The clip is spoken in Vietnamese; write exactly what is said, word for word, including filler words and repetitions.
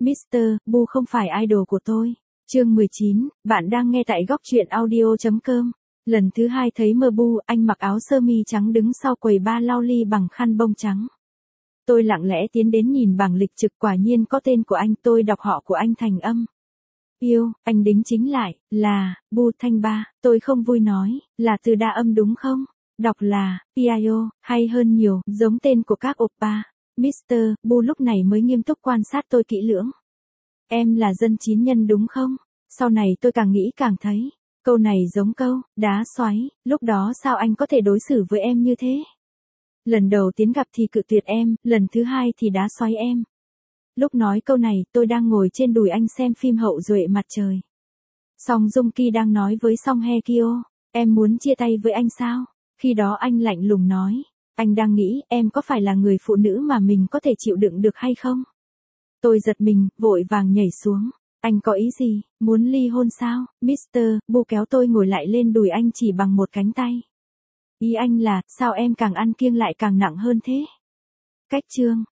mít tơ Bu không phải idol của tôi. Chương mười chín, bạn đang nghe tại góc truyện audio chấm com. Lần thứ hai thấy mơ Bu, anh mặc áo sơ mi trắng đứng sau quầy bar lau ly bằng khăn bông trắng. Tôi lặng lẽ tiến đến nhìn bảng lịch trực, quả nhiên có tên của anh, tôi đọc họ của anh thành âm. Yêu, anh đính chính lại, là, Bu Thanh Ba, tôi không vui nói, là từ đa âm đúng không? Đọc là, Pio, hay hơn nhiều, giống tên của các oppa. mít tơ Bu lúc này mới nghiêm túc quan sát tôi kỹ lưỡng. Em là dân chín nhân đúng không? Sau này tôi càng nghĩ càng thấy, câu này giống câu, đá xoáy, lúc đó sao anh có thể đối xử với em như thế? Lần đầu tiến gặp thì cự tuyệt em, lần thứ hai thì đá xoáy em. Lúc nói câu này, tôi đang ngồi trên đùi anh xem phim Hậu duệ mặt trời. Song Joong Ki đang nói với Song Hye Kyo, em muốn chia tay với anh sao? Khi đó anh lạnh lùng nói, anh đang nghĩ em có phải là người phụ nữ mà mình có thể chịu đựng được hay không? Tôi giật mình, vội vàng nhảy xuống. Anh có ý gì, muốn ly hôn sao? mít tơ Bu kéo tôi ngồi lại lên đùi anh chỉ bằng một cánh tay. Ý anh là, sao em càng ăn kiêng lại càng nặng hơn thế? Cách chương